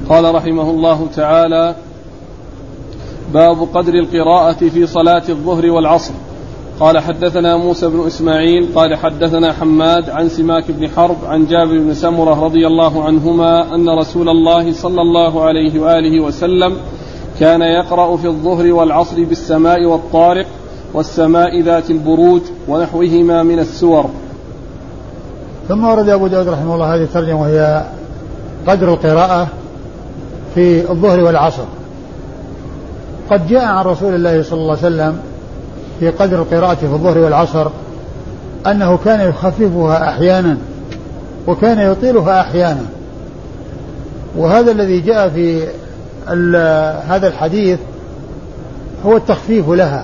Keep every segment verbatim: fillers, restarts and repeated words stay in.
قال رحمه الله تعالى: باب قدر القراءة في صلاة الظهر والعصر. قال حدثنا موسى بن إسماعيل قال حدثنا حماد عن سماك بن حرب عن جابر بن سمرة رضي الله عنهما أن رسول الله صلى الله عليه وآله وسلم كان يقرأ في الظهر والعصر بالسماء والطارق والسماء ذات البروج ونحوهما من السور. ثم ورد أبو داود رحمه الله هذه الترجمة وهي قدر القراءة في الظهر والعصر. قد جاء عن رسول الله صلى الله عليه وسلم في قدر القراءة في الظهر والعصر أنه كان يخففها أحيانا وكان يطيلها أحيانا، وهذا الذي جاء في هذا الحديث هو التخفيف لها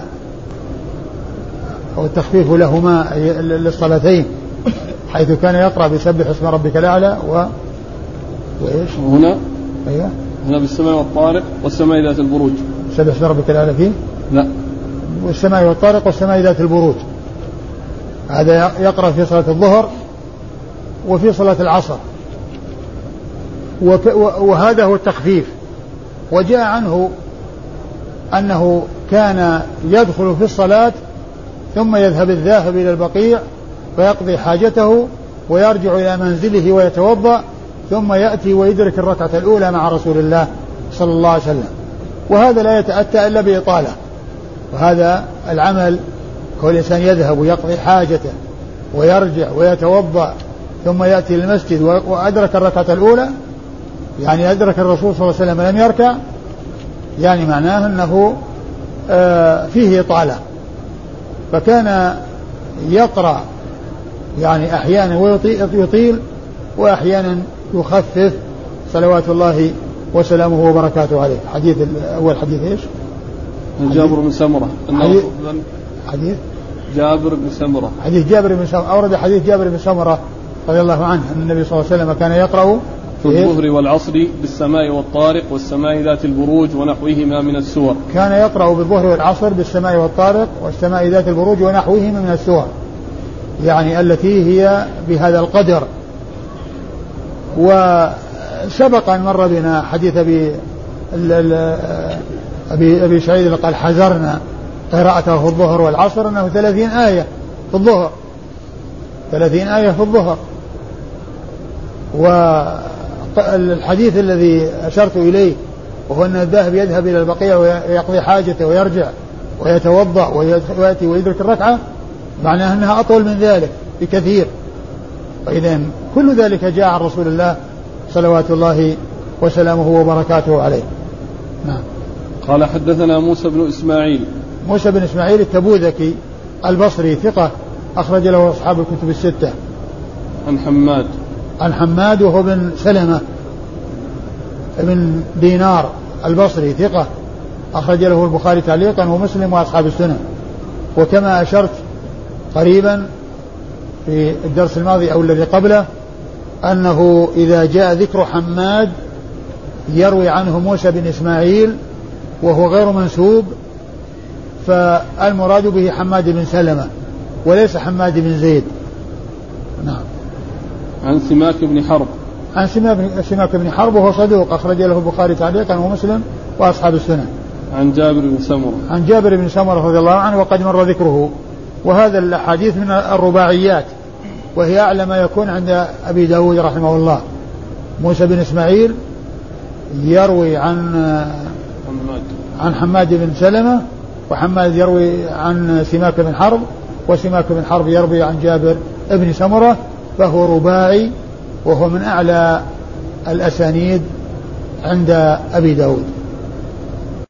هو التخفيف لهما للصلاتين، حيث كان يقرأ بسبح اسم ربك الأعلى و وإيش هنا أيوة هنا بالسماء والطارق والسماء ذات البروج. سبح اسم ربك الأعلى فيه لا والسماء والطارق والسماء ذات البروج، هذا يقرأ في صلاة الظهر وفي صلاة العصر، وهذا هو التخفيف. وجاء عنه أنه كان يدخل في الصلاة ثم يذهب الذاهب إلى البقيع فيقضي حاجته ويرجع إلى منزله ويتوضأ ثم يأتي ويدرك الركعة الأولى مع رسول الله صلى الله عليه وسلم، وهذا لا يتأتى إلا بإطالة. وهذا العمل كل إنسان يذهب ويقضي حاجته ويرجع ويتوضأ ثم يأتي للمسجد وأدرك الركعة الأولى، يعني أدرك الرسول صلى الله عليه وسلم لم يركع، يعني معناه أنه فيه إطالة. فكان يقرأ يعني أحيانا ويطيل وأحيانا يخفف صلوات الله وسلامه وبركاته عليه. حديث أول حديث إيش؟ جابر بن سمرة. حديث, حديث جابر بن سمرة حديث جابر بن سمرة أورد حديث جابر بن سمرة رضي الله عنه أن النبي صلى الله عليه وسلم كان يقرأ في الظهر والعصر بالسماء والطارق والسماء ذات البروج ونحوهما من السور. كان يقرأ بالظهر والعصر بالسماء والطارق والسماء ذات البروج ونحوهما من السور، يعني التي هي بهذا القدر. وسبق أن مر بنا حديث أبي أبي أبي سعيد قال حذرنا قراءته في الظهر والعصر أنه ثلاثين آية في الظهر ثلاثين آية في الظهر. والحديث الذي أشرت إليه وهو أن الذاهب يذهب إلى البقيع ويقضي حاجته ويرجع ويتوضأ ويأتي ويدرك الركعة، معناه أنها أطول من ذلك بكثير. وإذن كل ذلك جاء عن رسول الله صلوات الله وسلامه وبركاته عليه. نعم. قال حدثنا موسى بن إسماعيل موسى بن إسماعيل التبوذكي البصري ثقة أخرج له أصحاب الكتب الستة. عن حماد عن حماد وهو بن سلمة بن دينار البصري ثقة أخرج له البخاري تعليقا ومسلم وأصحاب السنة. وكما أشرت قريبا في الدرس الماضي أو الذي قبله أنه إذا جاء ذكر حماد يروي عنه موسى بن إسماعيل وهو غير منسوب، فالمراد به حماد بن سلمة وليس حماد بن زيد. نعم. عن سماك بن حرب عن سماك بن حرب وهو صدوق أخرج له البخاري تعليقا ومسلم وأصحاب السنة. عن جابر بن سمرة عن جابر بن سمرة رضي الله عنه وقد مر ذكره. وهذا الحديث من الرباعيات وهي أعلى ما يكون عند أبي داود رحمه الله. موسى بن إسماعيل يروي عن حماد عن حماد بن سلمة، وحماد يروي عن سماك بن حرب، وسماك بن حرب يروي عن جابر بن سمرة، فهو رباعي وهو من أعلى الأسانيد عند أبي داود.